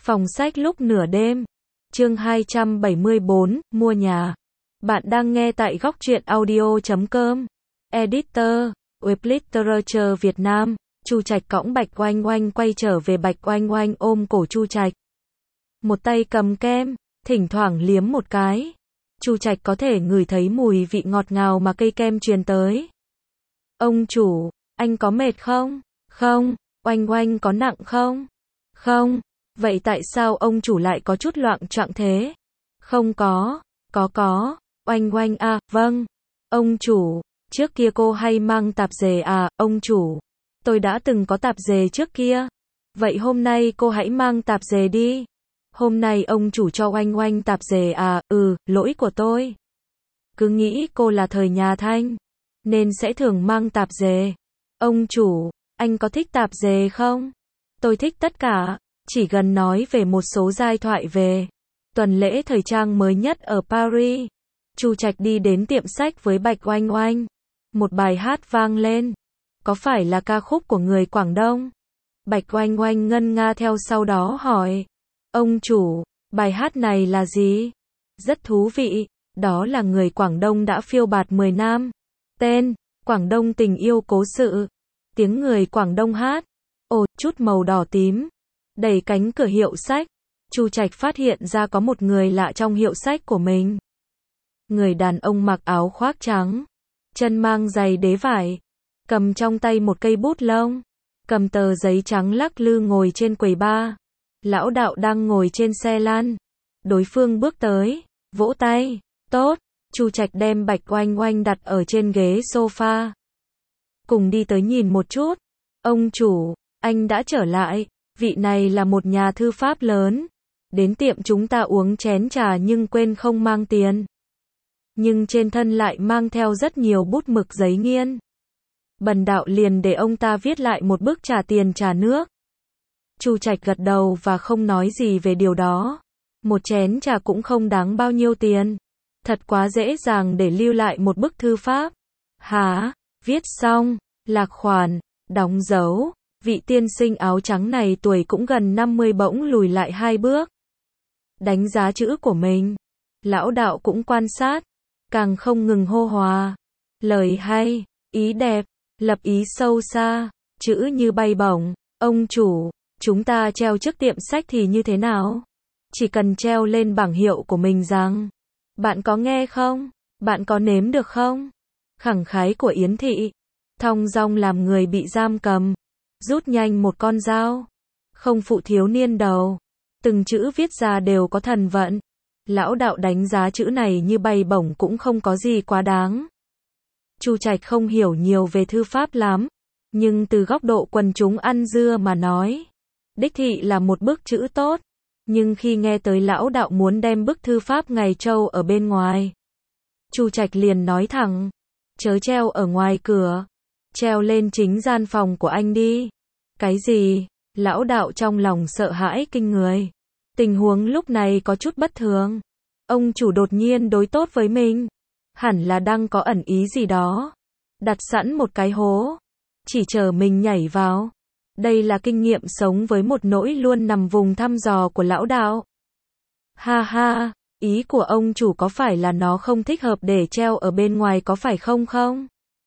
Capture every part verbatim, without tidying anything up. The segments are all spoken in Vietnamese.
Phòng sách lúc nửa đêm. Chương hai trăm bảy mươi bốn, mua nhà. Bạn đang nghe tại góc truyện audio chấm com. Editor, Web Literature Việt Nam. Chu Trạch cõng Bạch Oanh Oanh quay trở về. Bạch Oanh Oanh ôm cổ Chu Trạch. Một tay cầm kem, thỉnh thoảng liếm một cái. Chu Trạch có thể ngửi thấy mùi vị ngọt ngào mà cây kem truyền tới. Ông chủ, anh có mệt không? Không. Oanh Oanh có nặng không? Không. Vậy tại sao ông chủ lại có chút loạng choạng thế? Không có. Có có. Oanh Oanh à, vâng. Ông chủ, trước kia cô hay mang tạp dề à, ông chủ. Tôi đã từng có tạp dề trước kia. Vậy hôm nay cô hãy mang tạp dề đi. Hôm nay ông chủ cho Oanh Oanh tạp dề à, ừ, lỗi của tôi. Cứ nghĩ cô là thời nhà Thanh, nên sẽ thường mang tạp dề. Ông chủ, anh có thích tạp dề không? Tôi thích tất cả, chỉ gần nói về một số giai thoại về tuần lễ thời trang mới nhất ở Paris. Chu Trạch đi đến tiệm sách với Bạch Oanh Oanh. Một bài hát vang lên. Có phải là ca khúc của người Quảng Đông? Bạch Oanh Oanh ngân nga theo sau đó hỏi. Ông chủ, bài hát này là gì? Rất thú vị, đó là người Quảng Đông đã phiêu bạt mười năm. Tên, Quảng Đông tình yêu cố sự. Tiếng người Quảng Đông hát. Ồ, chút màu đỏ tím. Đẩy cánh cửa hiệu sách. Chu Trạch phát hiện ra có một người lạ trong hiệu sách của mình. Người đàn ông mặc áo khoác trắng, chân mang giày đế vải, cầm trong tay một cây bút lông, cầm tờ giấy trắng lắc lư ngồi trên quầy bar. Lão đạo đang ngồi trên xe lăn. Đối phương bước tới, vỗ tay. Tốt. Chu Trạch đem Bạch Oanh Oanh đặt ở trên ghế sofa. Cùng đi tới nhìn một chút. Ông chủ, anh đã trở lại. Vị này là một nhà thư pháp lớn. Đến tiệm chúng ta uống chén trà nhưng quên không mang tiền. Nhưng trên thân lại mang theo rất nhiều bút mực giấy nghiên. Bần đạo liền để ông ta viết lại một bức trả tiền trả nước. Chu Trạch gật đầu và không nói gì về điều đó. Một chén trà cũng không đáng bao nhiêu tiền. Thật quá dễ dàng để lưu lại một bức thư pháp. Hả? Viết xong, lạc khoản, đóng dấu. Vị tiên sinh áo trắng này tuổi cũng gần năm mươi bỗng lùi lại hai bước. Đánh giá chữ của mình. Lão đạo cũng quan sát. Càng không ngừng hô hòa. Lời hay, ý đẹp, lập ý sâu xa, chữ như bay bổng. Ông chủ, chúng ta treo trước tiệm sách thì như thế nào? Chỉ cần treo lên bảng hiệu của mình rằng, bạn có nghe không? Bạn có nếm được không? Khẳng khái của Yến Thị. Thong dong làm người bị giam cầm. Rút nhanh một con dao. Không phụ thiếu niên đầu. Từng chữ viết ra đều có thần vận. Lão đạo đánh giá chữ này như bay bổng cũng không có gì quá đáng. Chu Trạch không hiểu nhiều về thư pháp lắm. Nhưng từ góc độ quần chúng ăn dưa mà nói. Đích thị là một bức chữ tốt. Nhưng khi nghe tới lão đạo muốn đem bức thư pháp ngày trâu ở bên ngoài. Chu Trạch liền nói thẳng. Chớ treo ở ngoài cửa. Treo lên chính gian phòng của anh đi. Cái gì? Lão đạo trong lòng sợ hãi kinh người. Tình huống lúc này có chút bất thường. Ông chủ đột nhiên đối tốt với mình. Hẳn là đang có ẩn ý gì đó. Đặt sẵn một cái hố. Chỉ chờ mình nhảy vào. Đây là kinh nghiệm sống với một nỗi luôn nằm vùng thăm dò của lão đạo. Ha ha, ý của ông chủ có phải là nó không thích hợp để treo ở bên ngoài có phải không không?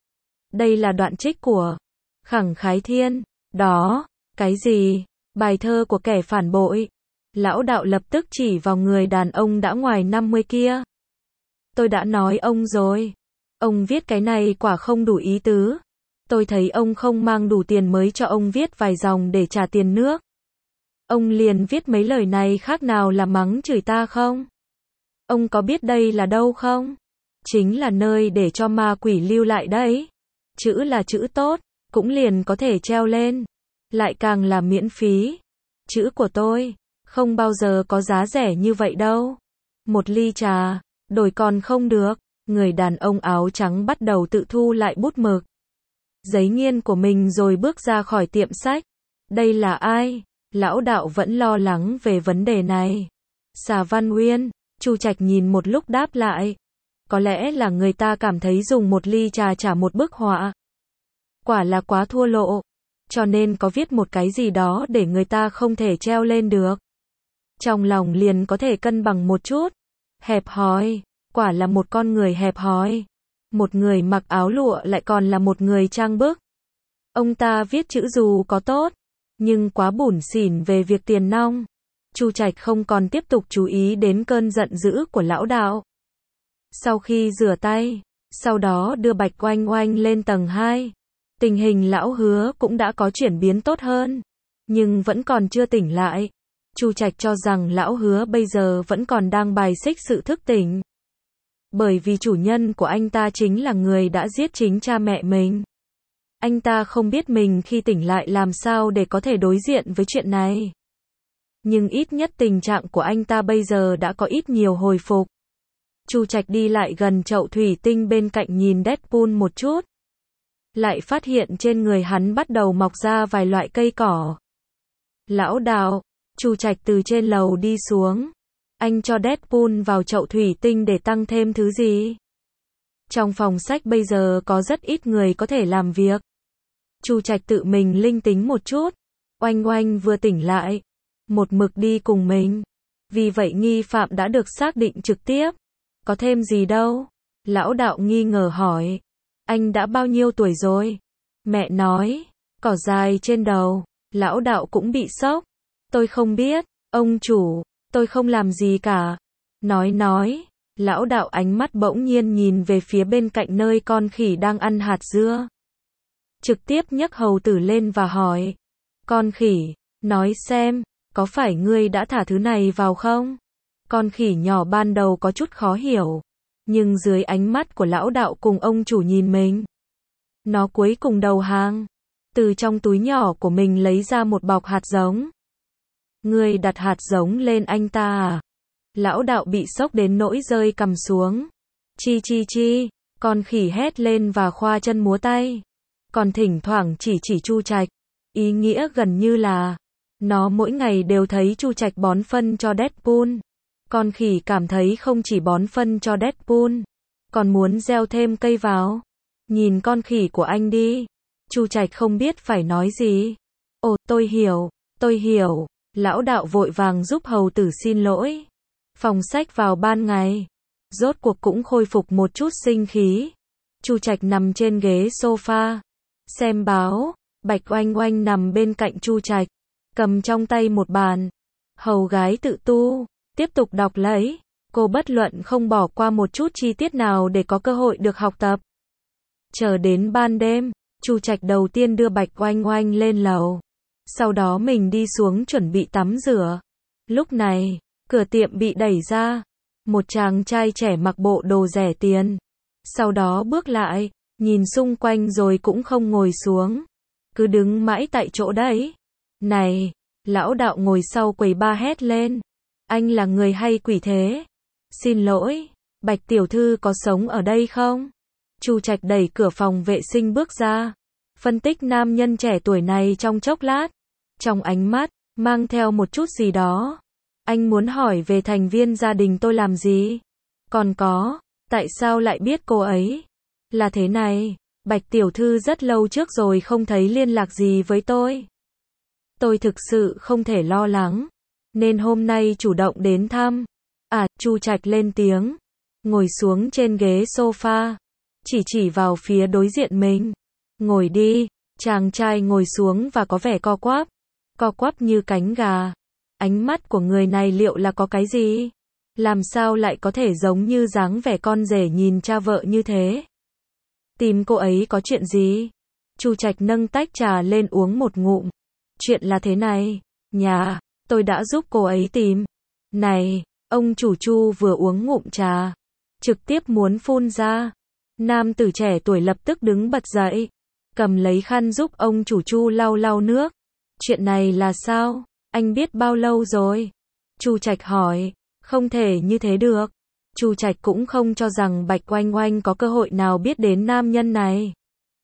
Đây là đoạn trích của Khẳng Khái Thiên. Đó, cái gì? Bài thơ của kẻ phản bội. Lão đạo lập tức chỉ vào người đàn ông đã ngoài năm mươi kia. Tôi đã nói ông rồi. Ông viết cái này quả không đủ ý tứ. Tôi thấy ông không mang đủ tiền mới cho ông viết vài dòng để trả tiền nước. Ông liền viết mấy lời này khác nào là mắng chửi ta không? Ông có biết đây là đâu không? Chính là nơi để cho ma quỷ lưu lại đấy. Chữ là chữ tốt, cũng liền có thể treo lên. Lại càng là miễn phí. Chữ của tôi không bao giờ có giá rẻ như vậy đâu. Một ly trà, đổi còn không được. Người đàn ông áo trắng bắt đầu tự thu lại bút mực, giấy nghiên của mình rồi bước ra khỏi tiệm sách. Đây là ai? Lão đạo vẫn lo lắng về vấn đề này. Xà Văn Uyên. Chu Trạch nhìn một lúc đáp lại. Có lẽ là người ta cảm thấy dùng một ly trà trả một bức họa. Quả là quá thua lộ. Cho nên có viết một cái gì đó để người ta không thể treo lên được. trong lòng liền có thể cân bằng một chút. Hẹp hòi, quả là một con người hẹp hòi. Một người mặc áo lụa lại còn là một người trang bức. Ông ta viết chữ dù có tốt, nhưng quá bủn xỉn về việc tiền nong. Chu Trạch không còn tiếp tục chú ý đến cơn giận dữ của lão đạo. Sau khi rửa tay, sau đó đưa Bạch Oanh Oanh lên tầng hai. Tình hình lão Hứa cũng đã có chuyển biến tốt hơn, nhưng vẫn còn chưa tỉnh lại. Chu Trạch cho rằng lão Hứa bây giờ vẫn còn đang bài xích sự thức tỉnh. Bởi vì chủ nhân của anh ta chính là người đã giết chính cha mẹ mình. Anh ta không biết mình khi tỉnh lại làm sao để có thể đối diện với chuyện này. Nhưng ít nhất tình trạng của anh ta bây giờ đã có ít nhiều hồi phục. Chu Trạch đi lại gần chậu thủy tinh bên cạnh nhìn Deadpool một chút. Lại phát hiện trên người hắn bắt đầu mọc ra vài loại cây cỏ. Lão đạo, Chu Trạch từ trên lầu đi xuống. Anh cho Deadpool vào chậu thủy tinh để tăng thêm thứ gì? Trong phòng sách bây giờ có rất ít người có thể làm việc. Chu Trạch tự mình linh tính một chút. Oanh Oanh vừa tỉnh lại, một mực đi cùng mình. Vì vậy nghi phạm đã được xác định trực tiếp. Có thêm gì đâu? Lão đạo nghi ngờ hỏi. Anh đã bao nhiêu tuổi rồi? Mẹ nói, cỏ dài trên đầu. Lão đạo cũng bị sốc. Tôi không biết, ông chủ, tôi không làm gì cả. Nói nói, lão đạo ánh mắt bỗng nhiên nhìn về phía bên cạnh nơi con khỉ đang ăn hạt dưa. Trực tiếp nhấc hầu tử lên và hỏi. Con khỉ, nói xem, có phải ngươi đã thả thứ này vào không? Con khỉ nhỏ ban đầu có chút khó hiểu, nhưng dưới ánh mắt của lão đạo cùng ông chủ nhìn mình, nó cuối cùng đầu hàng. Từ trong túi nhỏ của mình lấy ra một bọc hạt giống. Ngươi đặt hạt giống lên anh ta à? Lão đạo bị sốc đến nỗi rơi cằm xuống. Chi chi chi, con khỉ hét lên và khoa chân múa tay. Còn thỉnh thoảng chỉ chỉ Chu Trạch. Ý nghĩa gần như là, nó mỗi ngày đều thấy Chu Trạch bón phân cho Deadpool. Con khỉ cảm thấy không chỉ bón phân cho Deadpool, còn muốn gieo thêm cây vào. Nhìn con khỉ của anh đi. Chu Trạch không biết phải nói gì. Ồ, tôi hiểu, tôi hiểu. Lão đạo vội vàng giúp hầu tử xin lỗi. Phòng sách vào ban ngày, rốt cuộc cũng khôi phục một chút sinh khí. Chu Trạch nằm trên ghế sofa, xem báo. Bạch Oanh Oanh nằm bên cạnh Chu Trạch, cầm trong tay một bản. Hầu gái tự tu, tiếp tục đọc lấy. Cô bất luận không bỏ qua một chút chi tiết nào để có cơ hội được học tập. Chờ đến ban đêm, Chu Trạch đầu tiên đưa Bạch Oanh Oanh lên lầu. Sau đó mình đi xuống chuẩn bị tắm rửa. Lúc này, cửa tiệm bị đẩy ra. Một chàng trai trẻ mặc bộ đồ rẻ tiền. Sau đó bước lại, nhìn xung quanh rồi cũng không ngồi xuống. Cứ đứng mãi tại chỗ đấy. Này, lão đạo ngồi sau quầy ba hét lên. Anh là người hay quỷ thế? Xin lỗi, Bạch tiểu thư có sống ở đây không? Chu Trạch đẩy cửa phòng vệ sinh bước ra. Phân tích nam nhân trẻ tuổi này trong chốc lát. Trong ánh mắt, mang theo một chút gì đó. Anh muốn hỏi về thành viên gia đình tôi làm gì? Còn có, tại sao lại biết cô ấy? Là thế này, Bạch tiểu thư rất lâu trước rồi không thấy liên lạc gì với tôi. Tôi thực sự không thể lo lắng, nên hôm nay chủ động đến thăm. À, Chu Trạch lên tiếng, ngồi xuống trên ghế sofa, chỉ chỉ vào phía đối diện mình. Ngồi đi. Chàng trai ngồi xuống và có vẻ co quắp, co quắp như cánh gà. Ánh mắt của người này liệu là có cái gì? Làm sao lại có thể giống như dáng vẻ con rể nhìn cha vợ như thế? Tìm cô ấy có chuyện gì? Chu Trạch nâng tách trà lên uống một ngụm. Chuyện là thế này, nhà, tôi đã giúp cô ấy tìm. Này, ông chủ Chu vừa uống ngụm trà, trực tiếp muốn phun ra. Nam tử trẻ tuổi lập tức đứng bật dậy, cầm lấy khăn giúp ông chủ Chu lau lau nước. Chuyện này là sao? Anh biết bao lâu rồi? Chu Trạch hỏi. Không thể như thế được. Chu Trạch cũng không cho rằng Bạch Oanh Oanh có cơ hội nào biết đến nam nhân này.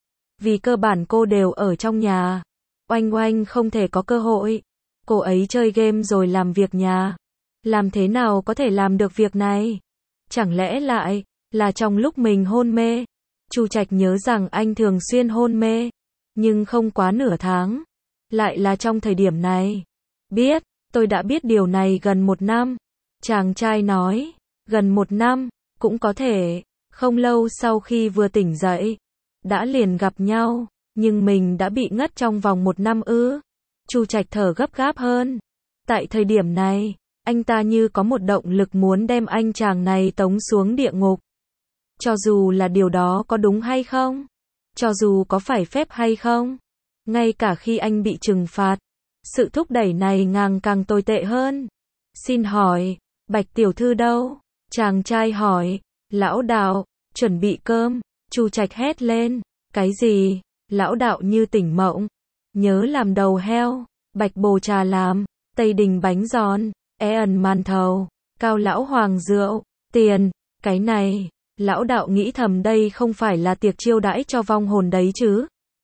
Vì cơ bản cô đều ở trong nhà. Oanh Oanh không thể có cơ hội. Cô ấy chơi game rồi làm việc nhà. Làm thế nào có thể làm được việc này? Chẳng lẽ lại là trong lúc mình hôn mê? Chu Trạch nhớ rằng anh thường xuyên hôn mê, nhưng không quá nửa tháng. Lại là trong thời điểm này. Biết, Tôi đã biết điều này gần một năm. Chàng trai nói, gần một năm, cũng có thể, không lâu sau khi vừa tỉnh dậy, đã liền gặp nhau, nhưng mình đã bị ngất trong vòng một năm ư? Chu Trạch thở gấp gáp hơn. Tại thời điểm này, anh ta như có một động lực muốn đem anh chàng này tống xuống địa ngục. Cho dù là điều đó có đúng hay không? Cho dù có phải phép hay không? Ngay cả khi anh bị trừng phạt, sự thúc đẩy này càng càng tồi tệ hơn. Xin hỏi, Bạch tiểu thư đâu? Chàng trai hỏi. Lão đạo, chuẩn bị cơm. Chu Trạch hét lên. Cái gì? Lão đạo như tỉnh mộng. Nhớ làm đầu heo, Bạch bồ trà làm, Tây Đình bánh giòn, é ẩn màn thầu, Cao lão hoàng rượu, tiền, cái này, lão đạo nghĩ thầm đây không phải là tiệc chiêu đãi cho vong hồn đấy chứ.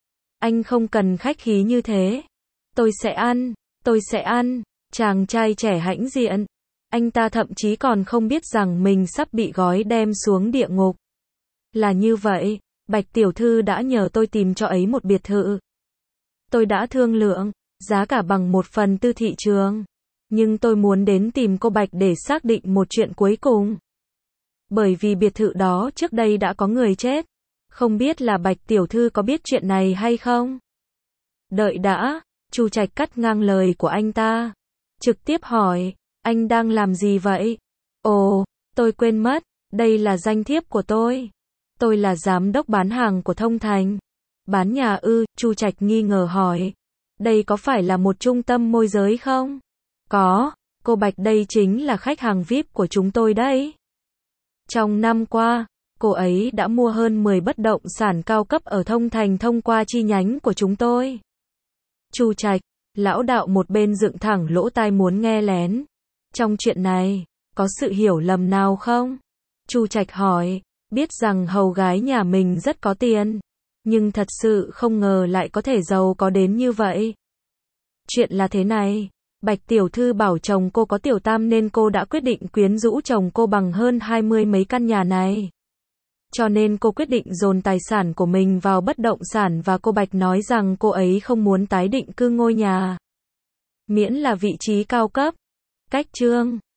Anh không cần khách khí như thế. Tôi sẽ ăn, tôi sẽ ăn, chàng trai trẻ hãnh diện. Anh ta thậm chí còn không biết rằng mình sắp bị gói đem xuống địa ngục. Là như vậy, Bạch tiểu thư đã nhờ tôi tìm cho ấy một biệt thự. Tôi đã thương lượng, giá cả bằng một phần tư thị trường. Nhưng tôi muốn đến tìm cô Bạch để xác định một chuyện cuối cùng. Bởi vì biệt thự đó trước đây đã có người chết. Không biết là Bạch tiểu thư có biết chuyện này hay không? Đợi đã, Chu Trạch cắt ngang lời của anh ta. Trực tiếp hỏi, anh đang làm gì vậy? Ồ, tôi quên mất, đây là danh thiếp của tôi. Tôi là giám đốc bán hàng của Thông Thành. Bán nhà ư? Chu Trạch nghi ngờ hỏi. Đây có phải là một trung tâm môi giới không? Có, cô Bạch đây chính là khách hàng vi ai pi của chúng tôi đấy. Trong năm qua, cô ấy đã mua hơn mười bất động sản cao cấp ở Thông Thành thông qua chi nhánh của chúng tôi. Chu Trạch, lão đạo một bên dựng thẳng lỗ tai muốn nghe lén. Trong chuyện này, có sự hiểu lầm nào không? Chu Trạch hỏi, biết rằng hầu gái nhà mình rất có tiền, nhưng thật sự không ngờ lại có thể giàu có đến như vậy. Chuyện là thế này, Bạch tiểu thư bảo chồng cô có tiểu tam nên cô đã quyết định quyến rũ chồng cô bằng hơn hai mươi mấy căn nhà này. Cho nên cô quyết định dồn tài sản của mình vào bất động sản và cô Bạch nói rằng cô ấy không muốn tái định cư ngôi nhà. Miễn là vị trí cao cấp. Cách chương